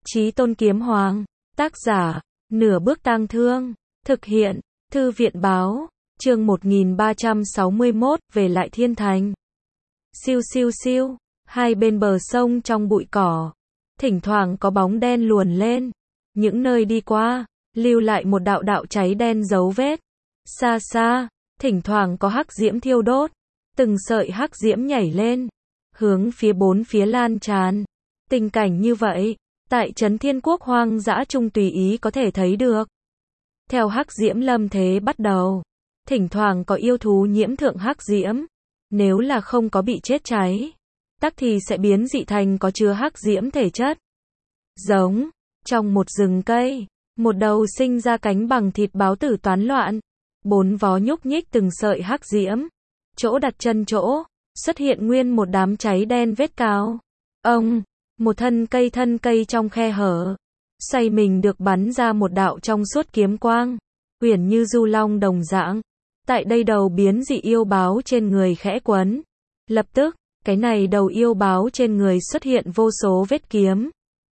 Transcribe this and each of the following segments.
Chí Tôn Kiếm Hoàng, tác giả, Nửa Bước Tang Thương, thực hiện, Thư viện báo, chương 1361, về lại Thiên Thành. Siêu siêu siêu, hai bên bờ sông trong bụi cỏ, thỉnh thoảng có bóng đen luồn lên, những nơi đi qua, lưu lại một đạo đạo cháy đen dấu vết. Xa xa, thỉnh thoảng có hắc diễm thiêu đốt, từng sợi hắc diễm nhảy lên, hướng phía bốn phía lan tràn. Tình cảnh như vậy, tại Trấn Thiên Quốc hoang dã trung tùy ý có thể thấy được. Theo hắc diễm lâm thế bắt đầu, thỉnh thoảng có yêu thú nhiễm thượng hắc diễm, nếu là không có bị chết cháy, tắc thì sẽ biến dị thành có chứa hắc diễm thể chất. Giống, trong một rừng cây, một đầu sinh ra cánh bằng thịt báo tử toán loạn, bốn vó nhúc nhích từng sợi hắc diễm, chỗ đặt chân chỗ, xuất hiện nguyên một đám cháy đen vết cao. Ông, một thân cây trong khe hở, xoay mình được bắn ra một đạo trong suốt kiếm quang, huyền như du long đồng dạng. Tại đây đầu biến dị yêu báo trên người khẽ quấn. Lập tức, cái này đầu yêu báo trên người xuất hiện vô số vết kiếm.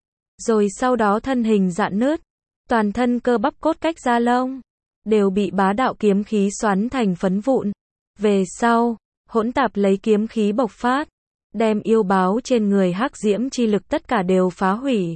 Rồi sau đó thân hình rạn nứt, toàn thân cơ bắp cốt cách da lông, đều bị bá đạo kiếm khí xoắn thành phấn vụn. Về sau, hỗn tạp lấy kiếm khí bộc phát, đem yêu báo trên người hắc diễm chi lực tất cả đều phá hủy.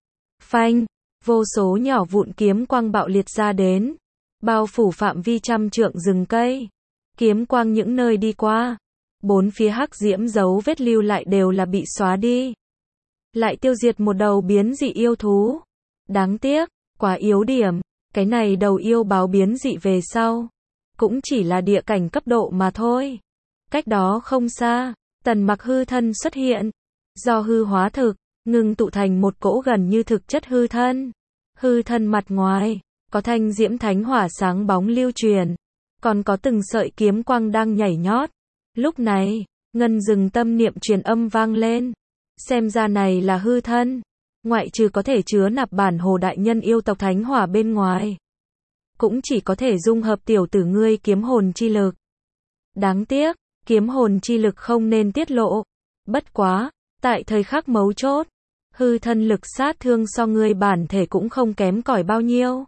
Phanh, vô số nhỏ vụn kiếm quang bạo liệt ra đến, bao phủ phạm vi trăm trượng rừng cây. Kiếm quang những nơi đi qua, bốn phía hắc diễm dấu vết lưu lại đều là bị xóa đi. Lại tiêu diệt một đầu biến dị yêu thú. Đáng tiếc, quá yếu điểm, cái này đầu yêu báo biến dị về sau, cũng chỉ là địa cảnh cấp độ mà thôi. Cách đó không xa, Tần Mặc hư thân xuất hiện, do hư hóa thực, ngưng tụ thành một cỗ gần như thực chất hư thân. Hư thân mặt ngoài, có thanh diễm thánh hỏa sáng bóng lưu truyền, còn có từng sợi kiếm quang đang nhảy nhót. Lúc này, ngân rừng tâm niệm truyền âm vang lên. Xem ra này là hư thân, ngoại trừ có thể chứa nạp bản hồ đại nhân yêu tộc thánh hỏa bên ngoài, cũng chỉ có thể dung hợp tiểu tử ngươi kiếm hồn chi lực. Đáng tiếc, kiếm hồn chi lực không nên tiết lộ. Bất quá, tại thời khắc mấu chốt, hư thân lực sát thương so ngươi bản thể cũng không kém cỏi bao nhiêu.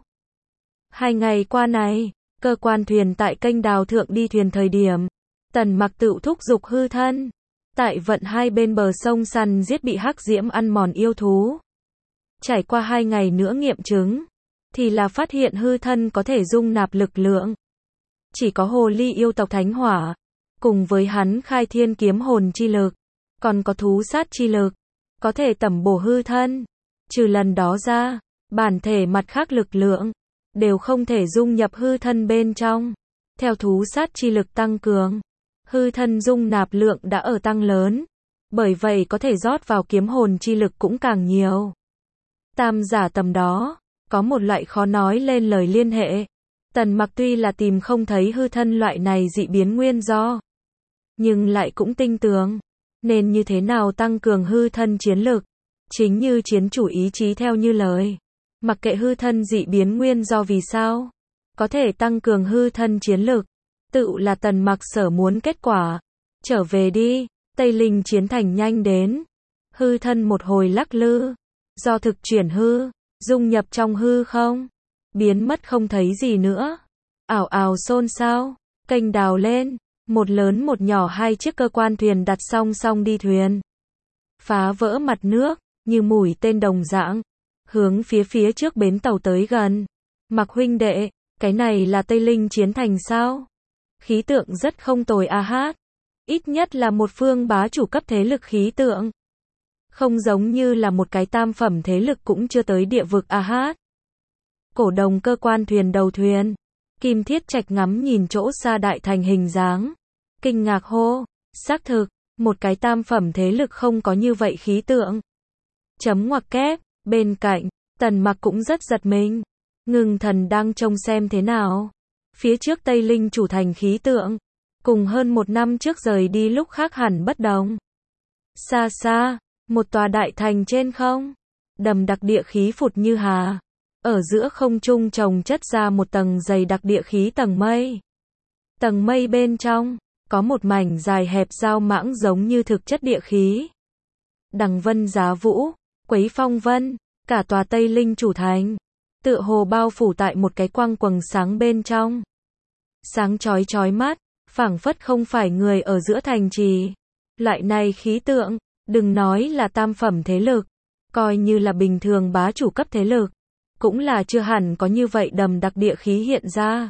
2 ngày qua này, cơ quan thuyền tại kênh đào thượng đi thuyền thời điểm, Tần Mặc tự thúc giục hư thân, tại vận hai bên bờ sông săn giết bị hắc diễm ăn mòn yêu thú. Trải qua 2 ngày nữa nghiệm chứng, thì là phát hiện hư thân có thể dung nạp lực lượng. Chỉ có hồ ly yêu tộc thánh hỏa, cùng với hắn khai thiên kiếm hồn chi lực, còn có thú sát chi lực, có thể tẩm bổ hư thân. Trừ lần đó ra, bản thể mặt khác lực lượng, đều không thể dung nhập hư thân bên trong. Theo thú sát chi lực tăng cường, hư thân dung nạp lượng đã ở tăng lớn, bởi vậy có thể rót vào kiếm hồn chi lực cũng càng nhiều. Tam giả tầm đó, có một loại khó nói lên lời liên hệ. Tần Mặc tuy là tìm không thấy hư thân loại này dị biến nguyên do, nhưng lại cũng tin tưởng, nên như thế nào tăng cường hư thân chiến lực. Chính như chiến chủ ý chí theo như lời, mặc kệ hư thân dị biến nguyên do vì sao, có thể tăng cường hư thân chiến lực, tự là Tần Mặc sở muốn kết quả. Trở về đi, Tây Linh chiến thành nhanh đến. Hư thân một hồi lắc lư, do thực chuyển hư, dung nhập trong hư không, biến mất không thấy gì nữa. Ảo ảo xôn xao, kênh đào lên, một lớn một nhỏ hai chiếc cơ quan thuyền đặt song song đi thuyền. Phá vỡ mặt nước, như mũi tên đồng dạng, hướng phía trước bến tàu tới gần. Mặc huynh đệ, cái này là Tây Linh chiến thành sao? Khí tượng rất không tồi a hát. Ít nhất là một phương bá chủ cấp thế lực khí tượng. Không giống như là một cái tam phẩm thế lực cũng chưa tới địa vực a hát. Cổ đồng cơ quan thuyền đầu thuyền, Kim Thiết Trạch ngắm nhìn chỗ xa đại thành hình dáng, kinh ngạc hô, xác thực, một cái tam phẩm thế lực không có như vậy khí tượng. Chấm ngoặc kép, bên cạnh, Tần Mặc cũng rất giật mình. Ngưng thần đang trông xem thế nào. Phía trước Tây Linh chủ thành khí tượng, cùng hơn 1 năm trước rời đi lúc khác hẳn bất đồng. Xa xa, một tòa đại thành trên không, đầm đặc địa khí phụt như hà. Ở giữa không trung chồng chất ra một tầng dày đặc địa khí tầng mây. Tầng mây bên trong, có một mảnh dài hẹp dao mãng giống như thực chất địa khí. Đằng vân giá vũ, quấy phong vân, Cả tòa Tây Linh chủ thành, tựa hồ bao phủ tại một cái quang quầng sáng bên trong. Sáng chói chói mắt, phảng phất không phải người ở giữa thành trì. Loại này khí tượng, đừng nói là tam phẩm thế lực, coi như là bình thường bá chủ cấp thế lực, cũng là chưa hẳn có như vậy đầm đặc địa khí hiện ra.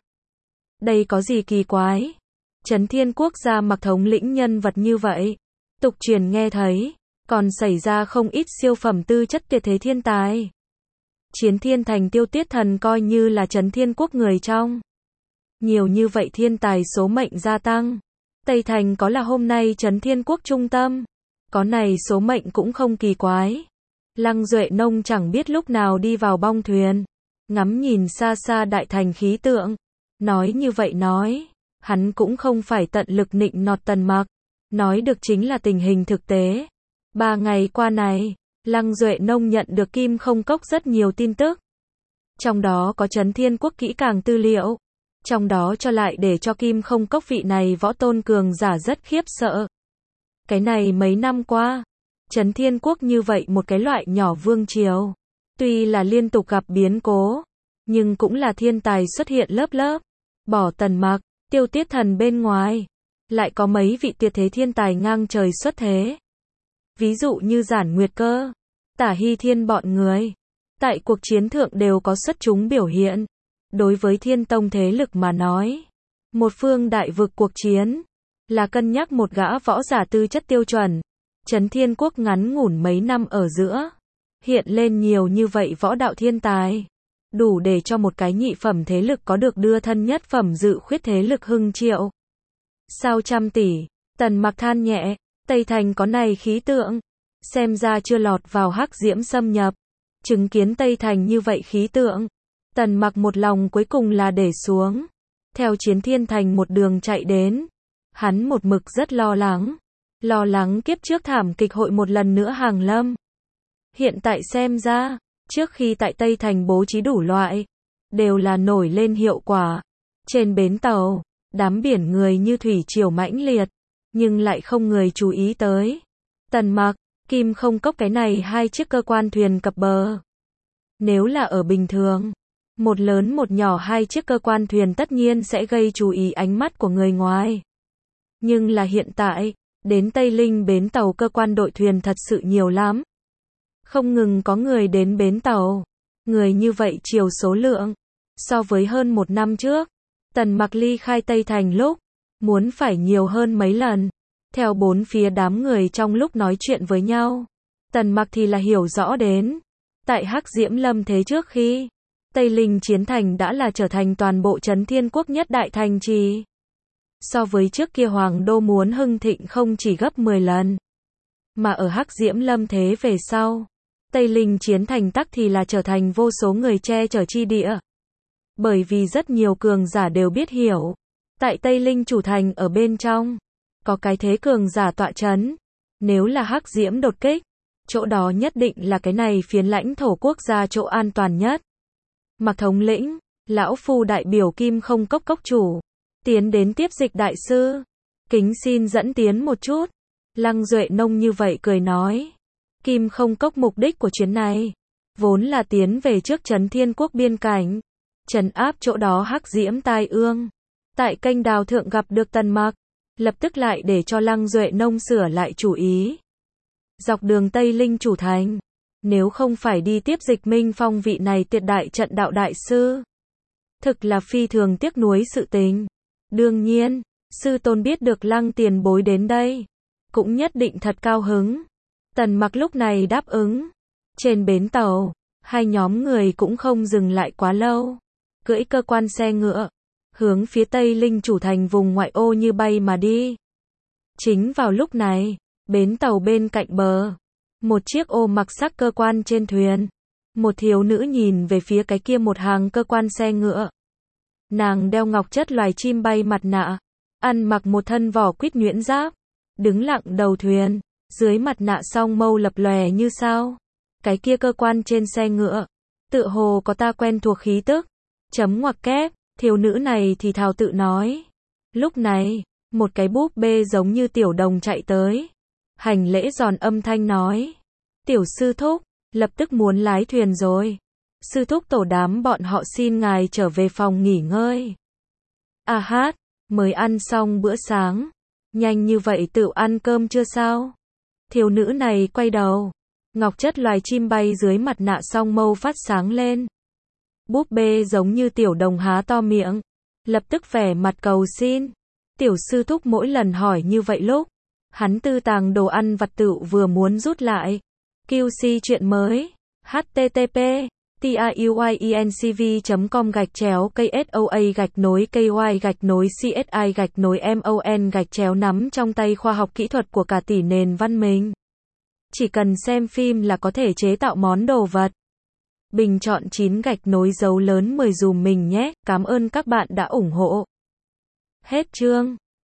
Đây có gì kỳ quái? Trấn Thiên Quốc gia mặc thống lĩnh nhân vật như vậy, tục truyền nghe thấy, còn xảy ra không ít siêu phẩm tư chất tuyệt thế thiên tài. Chiến Thiên Thành Tiêu Tiết Thần coi như là Trấn Thiên Quốc người trong. Nhiều như vậy thiên tài số mệnh gia tăng. Tây Thành có là hôm nay Trấn Thiên Quốc trung tâm. Có này số mệnh cũng không kỳ quái. Lăng Duệ Nông chẳng biết lúc nào đi vào bong thuyền, ngắm nhìn xa xa đại thành khí tượng. Nói như vậy nói, hắn cũng không phải tận lực nịnh nọt Tần Mặc, nói được chính là tình hình thực tế. 3 ngày qua này, Lăng Duệ Nông nhận được Kim Không Cốc rất nhiều tin tức. Trong đó có Trấn Thiên Quốc kỹ càng tư liệu. Trong đó cho lại để cho Kim Không Cốc vị này võ tôn cường giả rất khiếp sợ. Cái này mấy năm qua, Trấn Thiên Quốc như vậy một cái loại nhỏ vương triều, tuy là liên tục gặp biến cố, nhưng cũng là thiên tài xuất hiện lớp lớp. Bỏ Tần Mặc, Tiêu Tiết Thần bên ngoài, lại có mấy vị tuyệt thế thiên tài ngang trời xuất thế. Ví dụ như Giản Nguyệt Cơ, Tả Hy Thiên bọn người, tại cuộc chiến thượng đều có xuất chúng biểu hiện. Đối với Thiên Tông thế lực mà nói, một phương đại vực cuộc chiến, là cân nhắc một gã võ giả tư chất tiêu chuẩn. Trấn Thiên Quốc ngắn ngủn mấy năm ở giữa, hiện lên nhiều như vậy võ đạo thiên tài, đủ để cho một cái nhị phẩm thế lực có được đưa thân nhất phẩm dự khuyết thế lực hưng triệu. Sao trăm tỷ, Tần Mặc than nhẹ, Tây Thành có này khí tượng, xem ra chưa lọt vào hắc diễm xâm nhập. Chứng kiến Tây Thành như vậy khí tượng, Tần Mặc một lòng cuối cùng là để xuống, theo Chiến Thiên Thành một đường chạy đến. Hắn một mực rất lo lắng kiếp trước thảm kịch hội một lần nữa hàng lâm. Hiện tại xem ra, trước khi tại Tây Thành bố trí đủ loại, đều là nổi lên hiệu quả. Trên bến tàu, đám biển người như thủy triều mãnh liệt, nhưng lại không người chú ý tới. Tần Mặc, Kim Không Cốc cái này 2 chiếc cơ quan thuyền cập bờ. Nếu là ở bình thường, một lớn một nhỏ 2 chiếc cơ quan thuyền tất nhiên sẽ gây chú ý ánh mắt của người ngoài. Nhưng là hiện tại, đến Tây Linh bến tàu cơ quan đội thuyền thật sự nhiều lắm. Không ngừng có người đến bến tàu. Người như vậy chiều số lượng. So với hơn 1 năm trước, Tần Mặc ly khai Tây Thành lúc, muốn phải nhiều hơn mấy lần. Theo bốn phía đám người trong lúc nói chuyện với nhau, Tần Mặc thì là hiểu rõ đến. Tại Hắc Diễm Lâm thế trước khi, Tây Linh Chiến Thành đã là trở thành toàn bộ Trấn Thiên Quốc nhất đại thành trì. So với trước kia Hoàng Đô muốn hưng thịnh không chỉ gấp 10 lần. Mà ở Hắc Diễm Lâm thế về sau, Tây Linh Chiến Thành tắc thì là trở thành vô số người che chở chi địa. Bởi vì rất nhiều cường giả đều biết hiểu, tại Tây Linh chủ thành ở bên trong, có cái thế cường giả tọa chấn. Nếu là Hắc Diễm đột kích, chỗ đó nhất định là cái này phiến lãnh thổ quốc gia chỗ an toàn nhất. Mặc thống lĩnh, lão phu đại biểu Kim Không Cốc cốc chủ, tiến đến tiếp dịch đại sư. Kính xin dẫn tiến một chút. Lăng Duệ Nông như vậy cười nói. Kim Không Cốc mục đích của chuyến này, vốn là tiến về trước Trấn Thiên Quốc biên cảnh, trấn áp chỗ đó hắc diễm tai ương. Tại kênh đào thượng gặp được Tần Mặc, lập tức lại để cho Lăng Duệ Nông sửa lại chủ ý. Dọc đường Tây Linh chủ thành, nếu không phải đi tiếp dịch Minh Phong vị này tuyệt đại trận đạo đại sư, thực là phi thường tiếc nuối sự tình. Đương nhiên, sư tôn biết được Lăng tiền bối đến đây, cũng nhất định thật cao hứng. Tần Mặc lúc này đáp ứng. Trên bến tàu, hai nhóm người cũng không dừng lại quá lâu, cưỡi cơ quan xe ngựa, hướng phía Tây Linh chủ thành vùng ngoại ô như bay mà đi. Chính vào lúc này, bến tàu bên cạnh bờ, một chiếc ô mặc sắc cơ quan trên thuyền, một thiếu nữ nhìn về phía cái kia một hàng cơ quan xe ngựa. Nàng đeo ngọc chất loài chim bay mặt nạ, ăn mặc một thân vỏ quýt nhuyễn giáp, đứng lặng đầu thuyền, dưới mặt nạ song mâu lập lòe như sao. Cái kia cơ quan trên xe ngựa, tựa hồ có ta quen thuộc khí tức. Chấm ngoặc kép, thiếu nữ này thì thào tự nói. Lúc này, một cái búp bê giống như tiểu đồng chạy tới. Hành lễ giòn âm thanh nói. Tiểu sư thúc, Lập tức muốn lái thuyền rồi. Sư thúc tổ đám bọn họ xin ngài trở về phòng nghỉ ngơi. À hát, mới ăn xong bữa sáng. Nhanh như vậy tự ăn cơm chưa sao? Thiếu nữ này quay đầu. Ngọc chất loài chim bay dưới mặt nạ song mâu phát sáng lên. Búp bê giống như tiểu đồng há to miệng. Lập tức vẻ mặt cầu xin. Tiểu sư thúc mỗi lần hỏi như vậy lúc. Hắn tư tàng đồ ăn vặt tựu vừa muốn rút lại. QC chuyện mới. http tiuyencv.com/KSOA-KY-CSI-MON-nắm trong tay khoa học kỹ thuật của cả tỷ nền văn minh. Chỉ cần xem phim là có thể chế tạo món đồ vật. Bình chọn 9 dấu lớn 10 dùm mình nhé. Cảm ơn các bạn đã ủng hộ. Hết chương.